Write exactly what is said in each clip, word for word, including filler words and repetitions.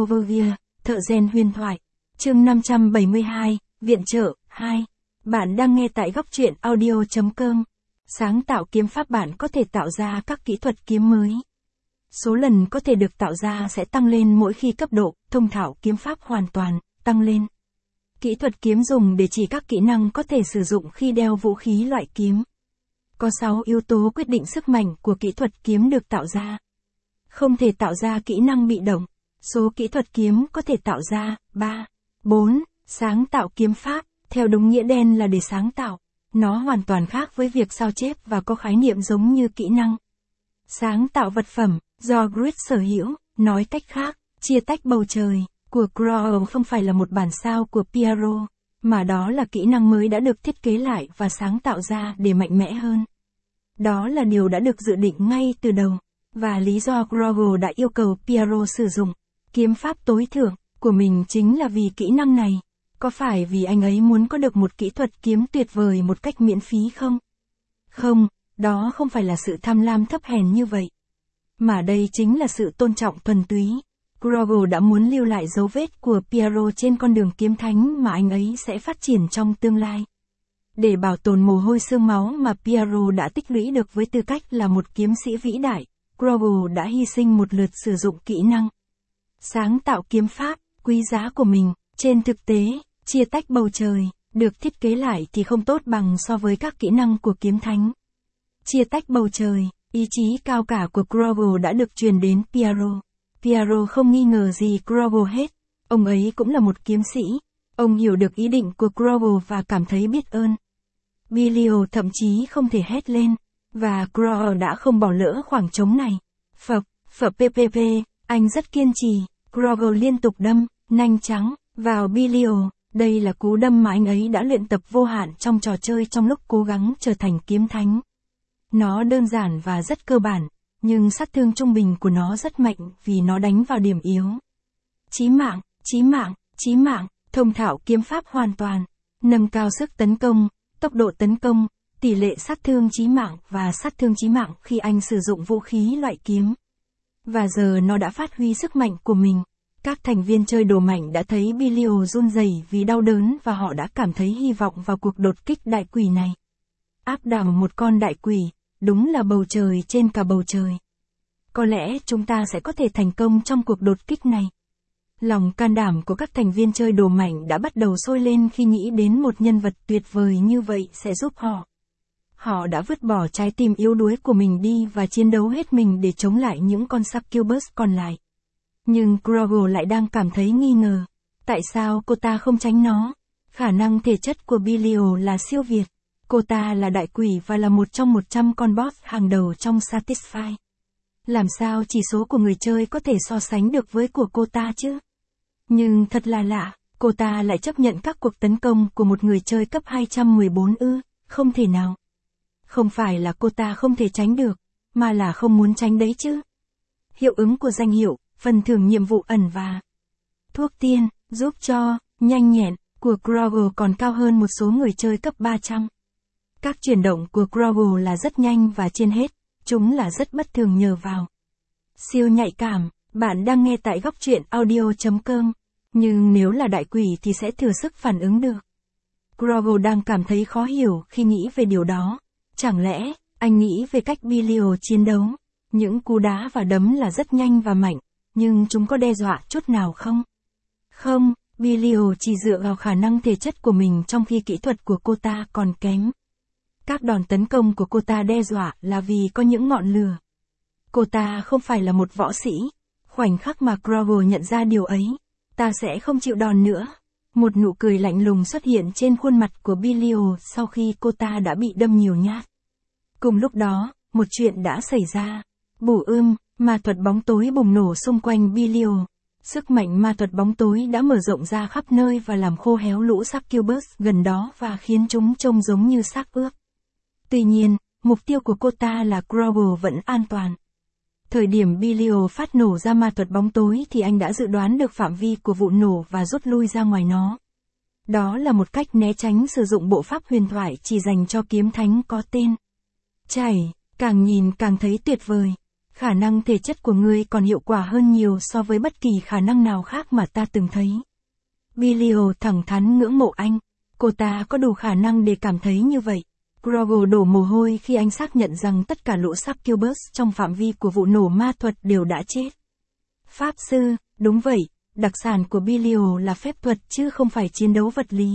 Overview, thợ rèn huyền thoại. Chương năm trăm bảy mươi hai, Viện trợ, hai. Bạn đang nghe tại góc truyện audio chấm com. Sáng tạo kiếm pháp bạn có thể tạo ra các kỹ thuật kiếm mới. Số lần có thể được tạo ra sẽ tăng lên mỗi khi cấp độ, thông thạo kiếm pháp hoàn toàn, tăng lên. Kỹ thuật kiếm dùng để chỉ các kỹ năng có thể sử dụng khi đeo vũ khí loại kiếm. Có sáu yếu tố quyết định sức mạnh của kỹ thuật kiếm được tạo ra. Không thể tạo ra kỹ năng bị động. Số kỹ thuật kiếm có thể tạo ra, ba, bốn, sáng tạo kiếm pháp, theo đúng nghĩa đen là để sáng tạo. Nó hoàn toàn khác với việc sao chép và có khái niệm giống như kỹ năng. Sáng tạo vật phẩm, do Grid sở hữu, nói cách khác, chia tách bầu trời, của Crow không phải là một bản sao của Piero, mà đó là kỹ năng mới đã được thiết kế lại và sáng tạo ra để mạnh mẽ hơn. Đó là điều đã được dự định ngay từ đầu, và lý do Crow đã yêu cầu Piero sử dụng kiếm pháp tối thượng của mình chính là vì kỹ năng này. Có phải vì anh ấy muốn có được một kỹ thuật kiếm tuyệt vời một cách miễn phí không? Không, đó không phải là sự tham lam thấp hèn như vậy. Mà đây chính là sự tôn trọng thuần túy. Crow đã muốn lưu lại dấu vết của Piero trên con đường kiếm thánh mà anh ấy sẽ phát triển trong tương lai. Để bảo tồn mồ hôi xương máu mà Piero đã tích lũy được với tư cách là một kiếm sĩ vĩ đại, Crow đã hy sinh một lượt sử dụng kỹ năng sáng tạo kiếm pháp quý giá của mình. Trên thực tế, chia tách bầu trời được thiết kế lại thì không tốt bằng so với các kỹ năng của kiếm thánh. Chia tách bầu trời, ý chí cao cả của Crow đã được truyền đến Piero. Piero không nghi ngờ gì Crow hết. Ông ấy cũng là một kiếm sĩ. Ông hiểu được ý định của Crow và cảm thấy biết ơn. Bilio thậm chí không thể hét lên, và Crow đã không bỏ lỡ khoảng trống này. Phập, phập ppp, anh rất kiên trì. Crow liên tục đâm, nanh trắng, vào Bilio. Đây là cú đâm mà anh ấy đã luyện tập vô hạn trong trò chơi trong lúc cố gắng trở thành kiếm thánh. Nó đơn giản và rất cơ bản, nhưng sát thương trung bình của nó rất mạnh vì nó đánh vào điểm yếu. Chí mạng, chí mạng, chí mạng, thông thạo kiếm pháp hoàn toàn, nâng cao sức tấn công, tốc độ tấn công, tỷ lệ sát thương chí mạng và sát thương chí mạng khi anh sử dụng vũ khí loại kiếm. Và giờ nó đã phát huy sức mạnh của mình. Các thành viên chơi đồ mạnh đã thấy Bilio run rẩy vì đau đớn và họ đã cảm thấy hy vọng vào cuộc đột kích đại quỷ này. Áp đảo một con đại quỷ, đúng là bầu trời trên cả bầu trời. Có lẽ chúng ta sẽ có thể thành công trong cuộc đột kích này. Lòng can đảm của các thành viên chơi đồ mạnh đã bắt đầu sôi lên khi nghĩ đến một nhân vật tuyệt vời như vậy sẽ giúp họ. Họ đã vứt bỏ trái tim yếu đuối của mình đi và chiến đấu hết mình để chống lại những con succubus còn lại. Nhưng Crow lại đang cảm thấy nghi ngờ. Tại sao cô ta không tránh nó? Khả năng thể chất của Bilio là siêu việt. Cô ta là đại quỷ và là một trong một trăm con boss hàng đầu trong Satisfy. Làm sao chỉ số của người chơi có thể so sánh được với của cô ta chứ? Nhưng thật là lạ, cô ta lại chấp nhận các cuộc tấn công của một người chơi cấp hai trăm mười bốn ư, không thể nào. Không phải là cô ta không thể tránh được, mà là không muốn tránh đấy chứ. Hiệu ứng của danh hiệu, phần thưởng nhiệm vụ ẩn và thuốc tiên, giúp cho, nhanh nhẹn, của Crow còn cao hơn một số người chơi cấp ba trăm. Các chuyển động của Crow là rất nhanh và trên hết, chúng là rất bất thường nhờ vào siêu nhạy cảm. Bạn đang nghe tại góc truyện audio chấm com. Nhưng nếu là đại quỷ thì sẽ thừa sức phản ứng được. Crow đang cảm thấy khó hiểu khi nghĩ về điều đó. Chẳng lẽ, anh nghĩ về cách Bilio chiến đấu? Những cú đá và đấm là rất nhanh và mạnh, nhưng chúng có đe dọa chút nào không? Không, Bilio chỉ dựa vào khả năng thể chất của mình trong khi kỹ thuật của cô ta còn kém. Các đòn tấn công của cô ta đe dọa là vì có những ngọn lửa. Cô ta không phải là một võ sĩ. Khoảnh khắc mà Crow nhận ra điều ấy, ta sẽ không chịu đòn nữa. Một nụ cười lạnh lùng xuất hiện trên khuôn mặt của Bilio sau khi cô ta đã bị đâm nhiều nhát. Cùng lúc đó, một chuyện đã xảy ra. Bù ưm, ma thuật bóng tối bùng nổ xung quanh Bilio. Sức mạnh ma thuật bóng tối đã mở rộng ra khắp nơi và làm khô héo lũ succubus gần đó và khiến chúng trông giống như xác ướp. Tuy nhiên, mục tiêu của cô ta là Crow vẫn an toàn. Thời điểm Bilio phát nổ ra ma thuật bóng tối thì anh đã dự đoán được phạm vi của vụ nổ và rút lui ra ngoài nó. Đó là một cách né tránh sử dụng bộ pháp huyền thoại chỉ dành cho kiếm thánh có tên. Chảy, càng nhìn càng thấy tuyệt vời. Khả năng thể chất của ngươi còn hiệu quả hơn nhiều so với bất kỳ khả năng nào khác mà ta từng thấy. Belial thẳng thắn ngưỡng mộ anh. Cô ta có đủ khả năng để cảm thấy như vậy. Grogle đổ mồ hôi khi anh xác nhận rằng tất cả lũ succubus trong phạm vi của vụ nổ ma thuật đều đã chết. Pháp sư, đúng vậy, đặc sản của Belial là phép thuật chứ không phải chiến đấu vật lý.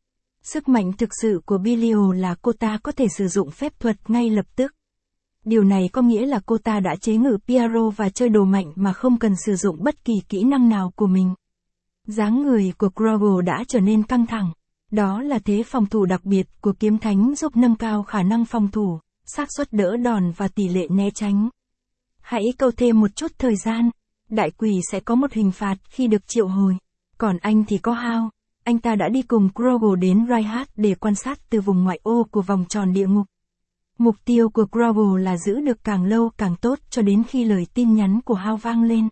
Sức mạnh thực sự của Belial là cô ta có thể sử dụng phép thuật ngay lập tức. Điều này có nghĩa là cô ta đã chế ngự Piero và chơi đồ mạnh mà không cần sử dụng bất kỳ kỹ năng nào của mình. Dáng người của Grogle đã trở nên căng thẳng. Đó là thế phòng thủ đặc biệt của kiếm thánh giúp nâng cao khả năng phòng thủ, xác suất đỡ đòn và tỷ lệ né tránh. Hãy câu thêm một chút thời gian. Đại quỷ sẽ có một hình phạt khi được triệu hồi. Còn anh thì có Hao. Anh ta đã đi cùng Grogle đến Reinhardt để quan sát từ vùng ngoại ô của vòng tròn địa ngục. Mục tiêu của Grogle là giữ được càng lâu càng tốt cho đến khi lời tin nhắn của Hao vang lên.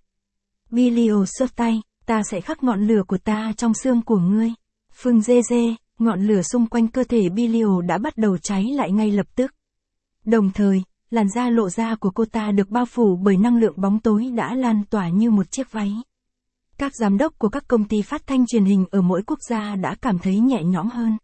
Belial xốc tay, ta sẽ khắc ngọn lửa của ta trong xương của ngươi. Phừng dê dê, ngọn lửa xung quanh cơ thể Belial đã bắt đầu cháy lại ngay lập tức. Đồng thời, làn da lộ ra của cô ta được bao phủ bởi năng lượng bóng tối đã lan tỏa như một chiếc váy. Các giám đốc của các công ty phát thanh truyền hình ở mỗi quốc gia đã cảm thấy nhẹ nhõm hơn.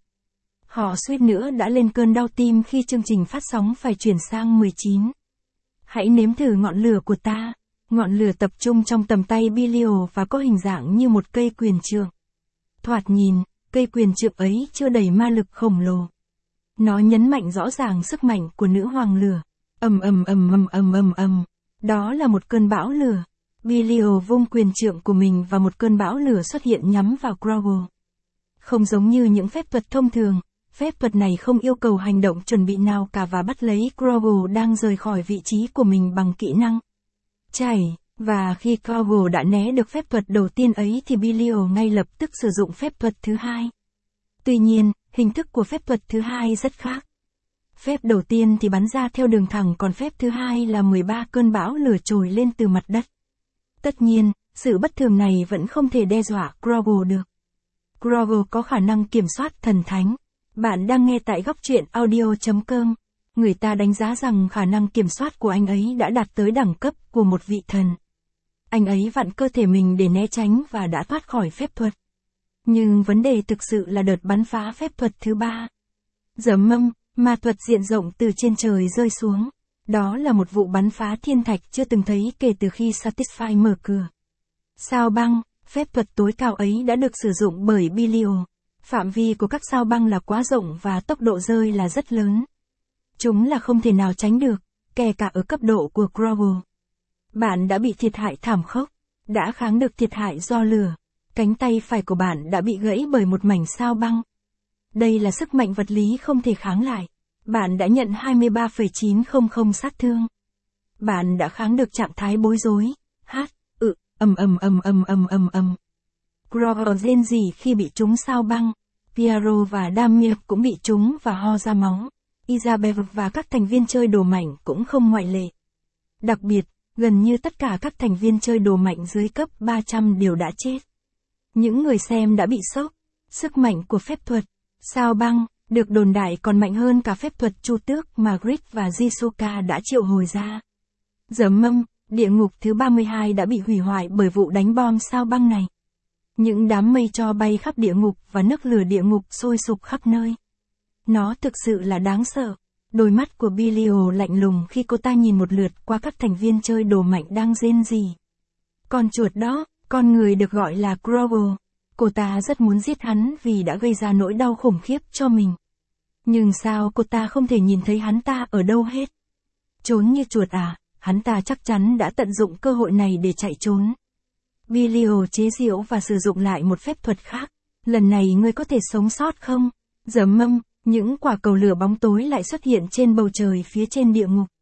Họ suýt nữa đã lên cơn đau tim khi chương trình phát sóng phải chuyển sang mười chín. Hãy nếm thử ngọn lửa của ta. Ngọn lửa tập trung trong tầm tay Belial và có hình dạng như một cây quyền trượng. Thoạt nhìn, cây quyền trượng ấy chưa đầy ma lực khổng lồ. Nó nhấn mạnh rõ ràng sức mạnh của nữ hoàng lửa. Ầm ầm ầm ầm ầm ầm ầm. Đó là một cơn bão lửa. Belial vung quyền trượng của mình và một cơn bão lửa xuất hiện nhắm vào Grogle. Không giống như những phép thuật thông thường, phép thuật này không yêu cầu hành động chuẩn bị nào cả và bắt lấy Grogle đang rời khỏi vị trí của mình bằng kỹ năng. Chảy, và khi Grogle đã né được phép thuật đầu tiên ấy thì Belial ngay lập tức sử dụng phép thuật thứ hai. Tuy nhiên, hình thức của phép thuật thứ hai rất khác. Phép đầu tiên thì bắn ra theo đường thẳng còn phép thứ hai là mười ba cơn bão lửa trồi lên từ mặt đất. Tất nhiên, sự bất thường này vẫn không thể đe dọa Grogle được. Grogle có khả năng kiểm soát thần thánh. Bạn đang nghe tại góc truyện audio chấm com. Người ta đánh giá rằng khả năng kiểm soát của anh ấy đã đạt tới đẳng cấp của một vị thần. Anh ấy vặn cơ thể mình để né tránh và đã thoát khỏi phép thuật. Nhưng vấn đề thực sự là đợt bắn phá phép thuật thứ ba. Giấm mâm, ma thuật diện rộng từ trên trời rơi xuống. Đó là một vụ bắn phá thiên thạch chưa từng thấy kể từ khi Satisfy mở cửa. Sao băng, phép thuật tối cao ấy đã được sử dụng bởi Belial. Phạm vi của các sao băng là quá rộng và tốc độ rơi là rất lớn. Chúng là không thể nào tránh được, kể cả ở cấp độ của Grogle. Bạn đã bị thiệt hại thảm khốc, đã kháng được thiệt hại do lửa. Cánh tay phải của bạn đã bị gãy bởi một mảnh sao băng. Đây là sức mạnh vật lý không thể kháng lại. Bạn đã nhận hai mươi ba phẩy chín không không sát thương. Bạn đã kháng được trạng thái bối rối. Hát, ự, ầm ầm ầm ầm ầm ầm ầm. Grogle rên rỉ khi bị trúng sao băng. Piero và Damir cũng bị trúng và ho ra máu. Isabelle và các thành viên chơi đồ mạnh cũng không ngoại lệ. Đặc biệt, gần như tất cả các thành viên chơi đồ mạnh dưới cấp ba trăm đều đã chết. Những người xem đã bị sốc. Sức mạnh của phép thuật, sao băng, được đồn đại còn mạnh hơn cả phép thuật chu tước mà Grid và Jisuka đã triệu hồi ra. Giấm mâm, địa ngục thứ ba mươi hai đã bị hủy hoại bởi vụ đánh bom sao băng này. Những đám mây tro bay khắp địa ngục và nước lửa địa ngục sôi sục khắp nơi. Nó thực sự là đáng sợ. Đôi mắt của Belial lạnh lùng khi cô ta nhìn một lượt qua các thành viên chơi đồ mạnh đang rên rỉ. Con chuột đó, con người được gọi là Grogle. Cô ta rất muốn giết hắn vì đã gây ra nỗi đau khủng khiếp cho mình. Nhưng sao cô ta không thể nhìn thấy hắn ta ở đâu hết? Trốn như chuột à, hắn ta chắc chắn đã tận dụng cơ hội này để chạy trốn. Belial chế giễu và sử dụng lại một phép thuật khác. Lần này ngươi có thể sống sót không? Giấm mâm, những quả cầu lửa bóng tối lại xuất hiện trên bầu trời phía trên địa ngục.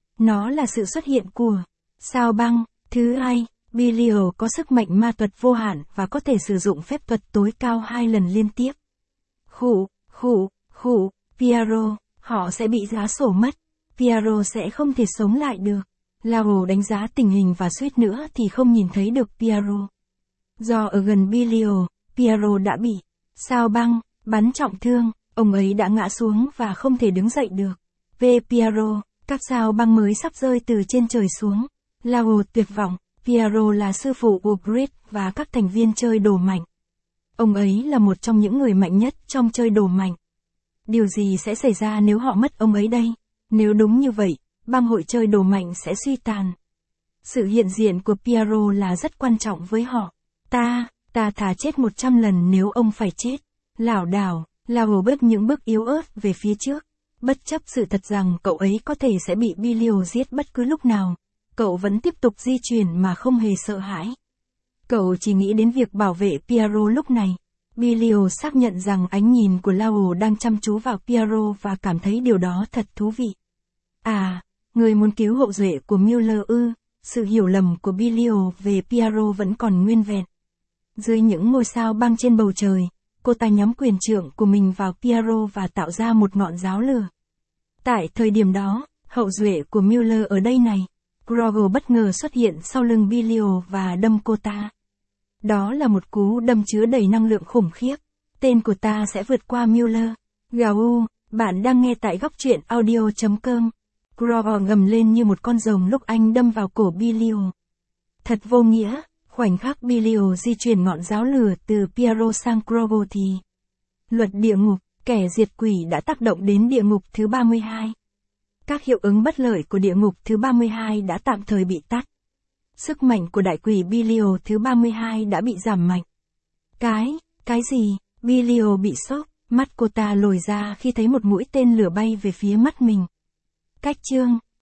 Nó là sự xuất hiện của sao băng. Thứ hai, Belial có sức mạnh ma thuật vô hạn và có thể sử dụng phép thuật tối cao hai lần liên tiếp. Khủ, khủ, khủ, Piero, họ sẽ bị giá sổ mất. Piero sẽ không thể sống lại được. Lao đánh giá tình hình và suýt nữa thì không nhìn thấy được Piero. Do ở gần Belial, Piero đã bị sao băng bắn trọng thương, ông ấy đã ngã xuống và không thể đứng dậy được. Về Piero, các sao băng mới sắp rơi từ trên trời xuống. Lao tuyệt vọng, Piero là sư phụ của Grid và các thành viên chơi đồ mạnh. Ông ấy là một trong những người mạnh nhất trong chơi đồ mạnh. Điều gì sẽ xảy ra nếu họ mất ông ấy đây? Nếu đúng như vậy, bang hội chơi đồ mạnh sẽ suy tàn. Sự hiện diện của Piero là rất quan trọng với họ. Ta, ta thà chết một trăm lần nếu ông phải chết. Lảo đảo, Lao bước những bước yếu ớt về phía trước. Bất chấp sự thật rằng cậu ấy có thể sẽ bị Bilio giết bất cứ lúc nào, cậu vẫn tiếp tục di chuyển mà không hề sợ hãi. Cậu chỉ nghĩ đến việc bảo vệ Piero lúc này. Bilio xác nhận rằng ánh nhìn của Lao đang chăm chú vào Piero và cảm thấy điều đó thật thú vị. À, người muốn cứu hậu duệ của Müller ư? Sự hiểu lầm của Bilio về Piero vẫn còn nguyên vẹn. Dưới những ngôi sao băng trên bầu trời, cô ta nhắm quyền trượng của mình vào Piero và tạo ra một ngọn giáo lửa. Tại thời điểm đó, hậu duệ của Müller ở đây này, Grogo bất ngờ xuất hiện sau lưng Bilio và đâm cô ta. Đó là một cú đâm chứa đầy năng lượng khủng khiếp. Tên của ta sẽ vượt qua Müller. Gào, bạn đang nghe tại góc truyện audio chấm com. Grogo gầm lên như một con rồng lúc anh đâm vào cổ Bilio. Thật vô nghĩa, khoảnh khắc Bilio di chuyển ngọn giáo lửa từ Piero sang Grogo thì luật địa ngục, kẻ diệt quỷ đã tác động đến địa ngục thứ ba mươi hai. Các hiệu ứng bất lợi của địa ngục thứ ba mươi hai đã tạm thời bị tắt. Sức mạnh của đại quỷ Bilio thứ ba mươi hai đã bị giảm mạnh. Cái, cái gì? Bilio bị sốc, mắt cô ta lồi ra khi thấy một mũi tên lửa bay về phía mắt mình. Cách chương,